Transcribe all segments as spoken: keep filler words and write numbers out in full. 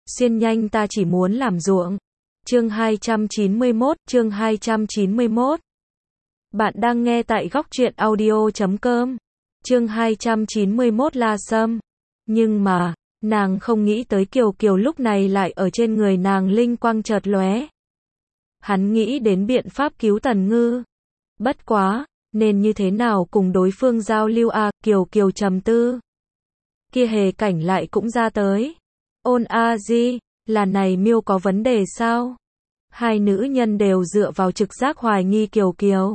Xuyên nhanh ta chỉ muốn làm ruộng. Chương hai trăm chín mươi mốt, chương hai trăm chín mươi mốt. Bạn đang nghe tại góc truyện audio chấm com. Chương hai trăm chín mươi mốt La Sâm. Nhưng mà, nàng không nghĩ tới Kiều Kiều lúc này lại ở trên người nàng linh quang chợt lóe. Hắn nghĩ đến biện pháp cứu Tần Ngư. Bất quá, nên như thế nào cùng đối phương giao lưu à, Kiều Kiều trầm tư. Kia Hề Cảnh lại cũng ra tới. Ôn a di, là này miêu có vấn đề sao? Hai nữ nhân đều dựa vào trực giác hoài nghi Kiều Kiều.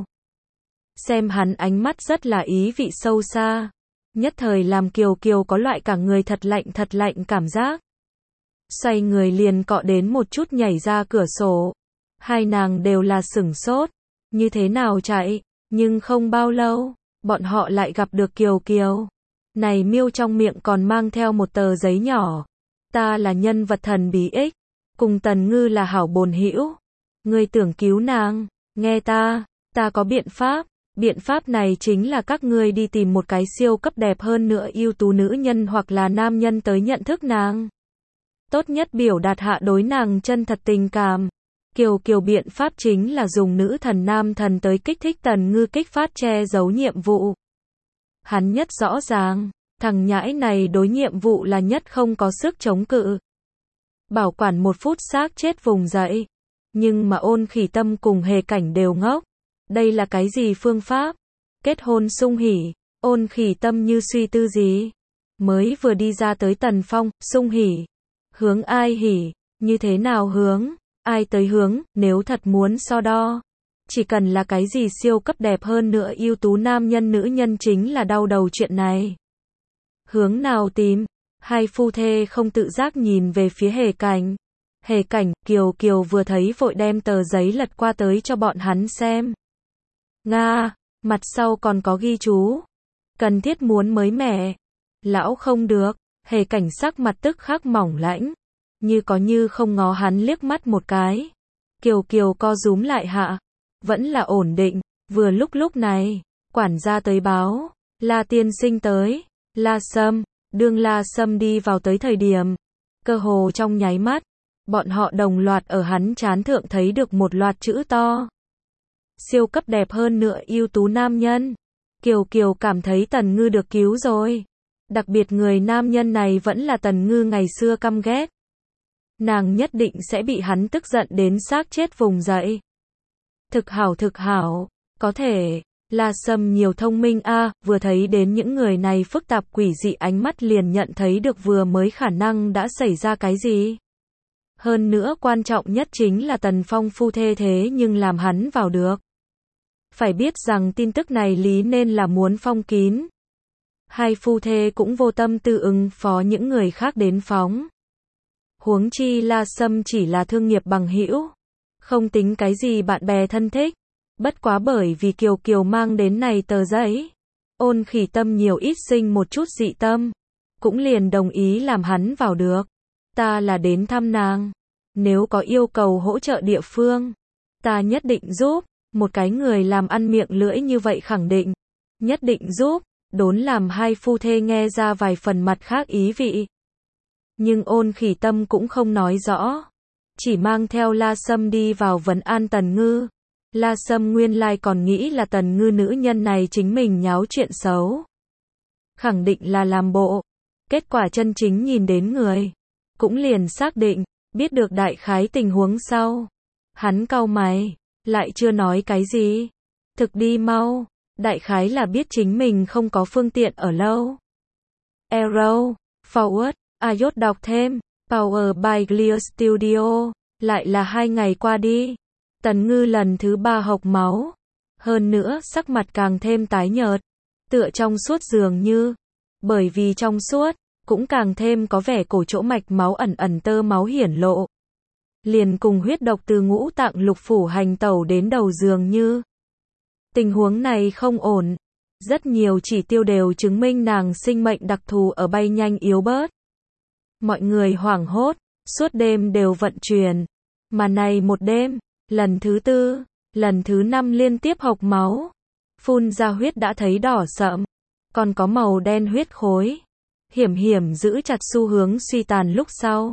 Xem hắn ánh mắt rất là ý vị sâu xa. Nhất thời làm Kiều Kiều có loại cả người thật lạnh thật lạnh cảm giác. Xoay người liền cọ đến một chút nhảy ra cửa sổ. Hai nàng đều là sửng sốt. Như thế nào chạy? Nhưng không bao lâu, bọn họ lại gặp được Kiều Kiều. Này miêu trong miệng còn mang theo một tờ giấy nhỏ. Ta là nhân vật thần bí ích, cùng Tần Ngư là hảo bồn hữu. Ngươi tưởng cứu nàng, nghe ta, ta có biện pháp. Biện pháp này chính là các ngươi đi tìm một cái siêu cấp đẹp hơn nữa ưu tú nữ nhân hoặc là nam nhân tới nhận thức nàng. Tốt nhất biểu đạt hạ đối nàng chân thật tình cảm. Kiều Kiều biện pháp chính là dùng nữ thần nam thần tới kích thích Tần Ngư kích phát che giấu nhiệm vụ. Hắn nhất rõ ràng, thằng nhãi này đối nhiệm vụ là nhất không có sức chống cự. Bảo quản một phút xác chết vùng dậy. Nhưng mà Ôn Khỉ Tâm cùng Hề Cảnh đều ngốc. Đây là cái gì phương pháp? Kết hôn sung hỉ. Ôn Khỉ Tâm như suy tư gì. Mới vừa đi ra tới Tần Phong, sung hỉ. Hướng ai hỉ? Như thế nào hướng? Ai tới hướng? Nếu thật muốn so đo. Chỉ cần là cái gì siêu cấp đẹp hơn nữa ưu tú nam nhân nữ nhân chính là đau đầu chuyện này. Hướng nào tìm? Hai phu thê không tự giác nhìn về phía Hề Cảnh. Hề Cảnh, Kiều Kiều vừa thấy vội đem tờ giấy lật qua tới cho bọn hắn xem. Nga, mặt sau còn có ghi chú. Cần thiết muốn mới mẻ. Lão không được. Hề Cảnh sắc mặt tức khắc mỏng lãnh. Như có như không ngó hắn liếc mắt một cái. Kiều Kiều co rúm lại hạ. Vẫn là ổn định. Vừa lúc lúc này, quản gia tới báo. La tiên sinh tới. La Sâm. Đương La Sâm đi vào tới thời điểm. Cơ hồ trong nháy mắt. Bọn họ đồng loạt ở hắn trán thượng thấy được một loạt chữ to. Siêu cấp đẹp hơn nữa ưu tú nam nhân. Kiều Kiều cảm thấy Tần Ngư được cứu rồi. Đặc biệt người nam nhân này vẫn là Tần Ngư ngày xưa căm ghét. Nàng nhất định sẽ bị hắn tức giận đến xác chết vùng dậy. Thực hảo thực hảo. Có thể. La Sâm nhiều thông minh a, à, vừa thấy đến những người này phức tạp quỷ dị ánh mắt liền nhận thấy được vừa mới khả năng đã xảy ra cái gì. Hơn nữa quan trọng nhất chính là Tần Phong phu thê thế nhưng làm hắn vào được. Phải biết rằng tin tức này lý nên là muốn phong kín. Hai phu thê cũng vô tâm tư ứng phó những người khác đến phóng. Huống chi La Sâm chỉ là thương nghiệp bằng hữu, không tính cái gì bạn bè thân thích. Bất quá bởi vì Kiều Kiều mang đến này tờ giấy, Ôn Khỉ Tâm nhiều ít sinh một chút dị tâm, cũng liền đồng ý làm hắn vào được. Ta là đến thăm nàng, nếu có yêu cầu hỗ trợ địa phương, ta nhất định giúp. Một cái người làm ăn miệng lưỡi như vậy khẳng định, nhất định giúp. Đốn làm hai phu thê nghe ra vài phần mặt khác ý vị. Nhưng Ôn Khỉ Tâm cũng không nói rõ, chỉ mang theo La Sâm đi vào vấn an Tần Ngư. La Sâm nguyên lai còn nghĩ là Tần Ngư nữ nhân này chính mình nháo chuyện xấu. Khẳng định là làm bộ. Kết quả chân chính nhìn đến người. Cũng liền xác định, biết được đại khái tình huống sau. Hắn cau mày, lại chưa nói cái gì. Thực đi mau, đại khái là biết chính mình không có phương tiện ở lâu. Arrow, Forward, Ayot đọc thêm, Power by Clear Studio, lại là hai ngày qua đi. Tần Ngư lần thứ ba hộc máu. Hơn nữa sắc mặt càng thêm tái nhợt. Tựa trong suốt dường như. Bởi vì trong suốt, cũng càng thêm có vẻ cổ chỗ mạch máu ẩn ẩn tơ máu hiển lộ. Liền cùng huyết độc từ ngũ tạng lục phủ hành tẩu đến đầu dường như. Tình huống này không ổn. Rất nhiều chỉ tiêu đều chứng minh nàng sinh mệnh đặc thù ở bay nhanh yếu bớt. Mọi người hoảng hốt, suốt đêm đều vận chuyển. Mà này một đêm, lần thứ tư, lần thứ năm liên tiếp hộc máu. Phun ra huyết đã thấy đỏ sậm. Còn có màu đen huyết khối. Hiểm hiểm giữ chặt xu hướng suy tàn lúc sau.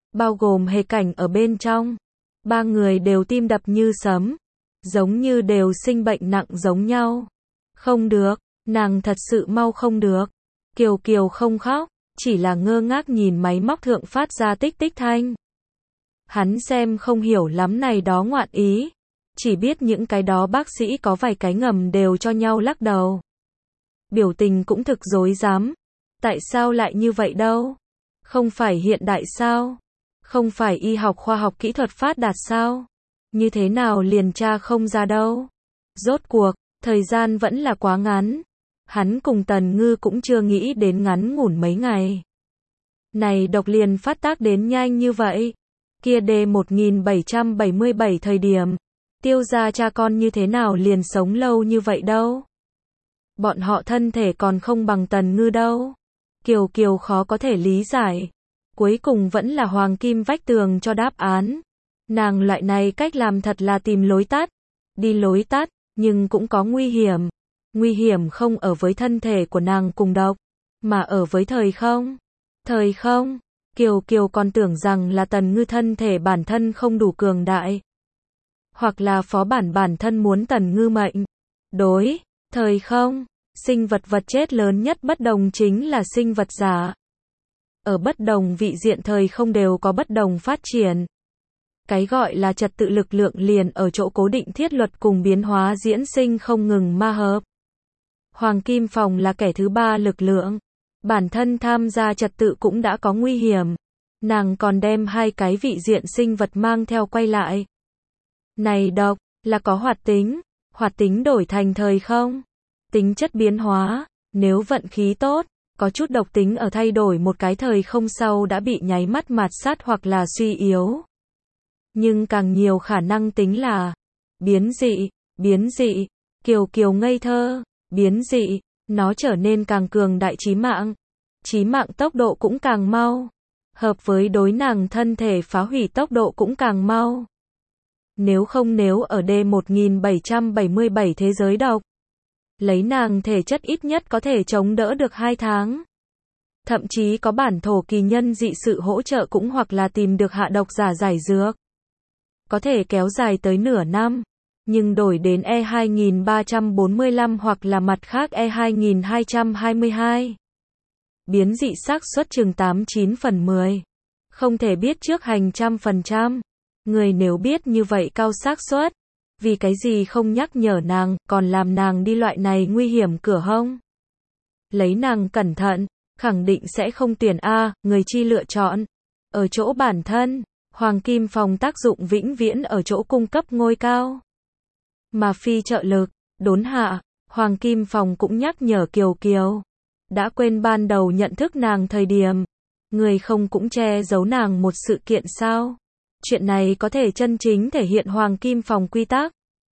bao gồm Hề Cảnh ở bên trong. Ba người đều tim đập như sấm, giống như đều sinh bệnh nặng giống nhau. Không được, nàng thật sự mau không được. Kiều Kiều không khóc, chỉ là ngơ ngác nhìn máy móc thượng phát ra tích tích thanh. Hắn xem không hiểu lắm này đó ngoạn ý, chỉ biết những cái đó bác sĩ có vài cái ngầm đều cho nhau lắc đầu. Biểu tình cũng thực dối dám. Tại sao lại như vậy đâu? Không phải hiện đại sao? Không phải y học khoa học kỹ thuật phát đạt sao? Như thế nào liền tra không ra đâu? Rốt cuộc, thời gian vẫn là quá ngắn. Hắn cùng Tần Ngư cũng chưa nghĩ đến ngắn ngủn mấy ngày. Này độc liền phát tác đến nhanh như vậy. Kia đề một nghìn bảy trăm bảy mươi bảy thời điểm, Tiêu gia cha con như thế nào liền sống lâu như vậy đâu? Bọn họ thân thể còn không bằng Tần Ngư đâu. Kiều Kiều khó có thể lý giải. Cuối cùng vẫn là Hoàng Kim vách tường cho đáp án. Nàng loại này cách làm thật là tìm lối tắt. Đi lối tắt, nhưng cũng có nguy hiểm. Nguy hiểm không ở với thân thể của nàng cùng độc, mà ở với thời không. Thời không, Kiều Kiều còn tưởng rằng là Tần Ngư thân thể bản thân không đủ cường đại. Hoặc là phó bản bản thân muốn Tần Ngư mệnh. Đối, thời không, sinh vật vật chết lớn nhất bất đồng chính là sinh vật giả. Ở bất đồng vị diện thời không đều có bất đồng phát triển. Cái gọi là trật tự lực lượng liền ở chỗ cố định thiết luật cùng biến hóa diễn sinh không ngừng ma hợp. Hoàng Kim Phòng là kẻ thứ ba lực lượng. Bản thân tham gia trật tự cũng đã có nguy hiểm. Nàng còn đem hai cái vị diện sinh vật mang theo quay lại. Này độc, là có hoạt tính. Hoạt tính đổi thành thời không. Tính chất biến hóa, nếu vận khí tốt, có chút độc tính ở thay đổi một cái thời không sau đã bị nháy mắt mạt sát hoặc là suy yếu. Nhưng càng nhiều khả năng tính là biến dị, biến dị, Kiều Kiều ngây thơ, biến dị, nó trở nên càng cường đại chí mạng. Chí mạng tốc độ cũng càng mau. Hợp với đối nàng thân thể phá hủy tốc độ cũng càng mau. Nếu không nếu ở đề một nghìn bảy trăm bảy mươi bảy thế giới độc, lấy nàng thể chất ít nhất có thể chống đỡ được hai tháng. Thậm chí có bản thổ kỳ nhân dị sự hỗ trợ cũng hoặc là tìm được hạ độc giả giải dược. Có thể kéo dài tới nửa năm. Nhưng đổi đến E hai nghìn ba trăm bốn mươi lăm hoặc là mặt khác E hai nghìn hai trăm hai mươi hai. Biến dị xác suất chừng tám chín phần mười. Không thể biết trước hành trăm phần trăm. Người nếu biết như vậy cao xác suất, vì cái gì không nhắc nhở nàng, còn làm nàng đi loại này nguy hiểm cửa hông? Lấy nàng cẩn thận, khẳng định sẽ không tuyển A, người chi lựa chọn. Ở chỗ bản thân, Hoàng Kim Phòng tác dụng vĩnh viễn ở chỗ cung cấp ngôi cao. Mà phi trợ lực, đốn hạ, Hoàng Kim Phòng cũng nhắc nhở Kiều Kiều. Đã quên ban đầu nhận thức nàng thời điểm. Người không cũng che giấu nàng một sự kiện sao? Chuyện này có thể chân chính thể hiện Hoàng Kim Phòng quy tắc.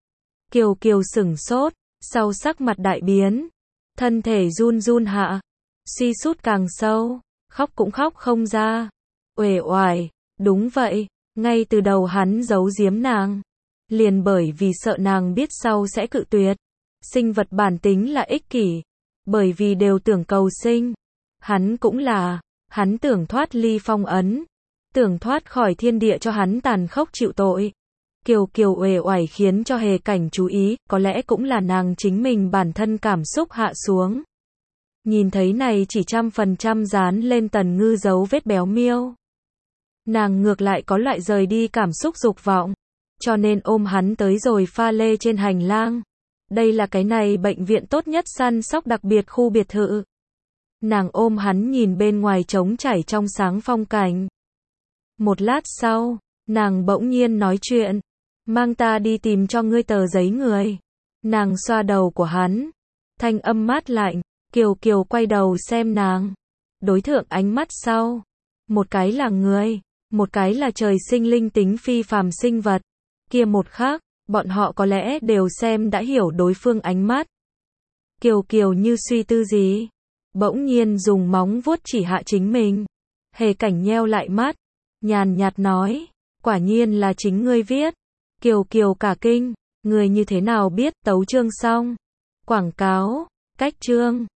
Kiều Kiều sửng sốt, sau sắc mặt đại biến. Thân thể run run hạ. Suy sút càng sâu, khóc cũng khóc không ra. Uể oải, đúng vậy, ngay từ đầu hắn giấu giếm nàng. Liền bởi vì sợ nàng biết sau sẽ cự tuyệt. Sinh vật bản tính là ích kỷ. Bởi vì đều tưởng cầu sinh. Hắn cũng là, hắn tưởng thoát ly phong ấn. Tưởng thoát khỏi thiên địa cho hắn tàn khốc chịu tội. Kiều Kiều uể oải khiến cho Hề Cảnh chú ý, có lẽ cũng là nàng chính mình bản thân cảm xúc hạ xuống. Nhìn thấy này chỉ trăm phần trăm dán lên Tần Ngư dấu vết béo miêu. Nàng ngược lại có loại rời đi cảm xúc dục vọng. Cho nên ôm hắn tới rồi pha lê trên hành lang. Đây là cái này bệnh viện tốt nhất săn sóc đặc biệt khu biệt thự. Nàng ôm hắn nhìn bên ngoài trống trải trong sáng phong cảnh. Một lát sau, nàng bỗng nhiên nói chuyện. Mang ta đi tìm cho ngươi tờ giấy người. Nàng xoa đầu của hắn. Thanh âm mát lạnh. Kiều Kiều quay đầu xem nàng. Đối thượng ánh mắt sau. Một cái là người. Một cái là trời sinh linh tính phi phàm sinh vật. Kia một khác, bọn họ có lẽ đều xem đã hiểu đối phương ánh mắt. Kiều Kiều như suy tư gì. Bỗng nhiên dùng móng vuốt chỉ hạ chính mình. Hề Cảnh nheo lại mắt. Nhàn nhạt nói. Quả nhiên là chính ngươi viết. Kiều Kiều cả kinh. Người như thế nào biết tấu chương xong. Quảng cáo. Cách chương.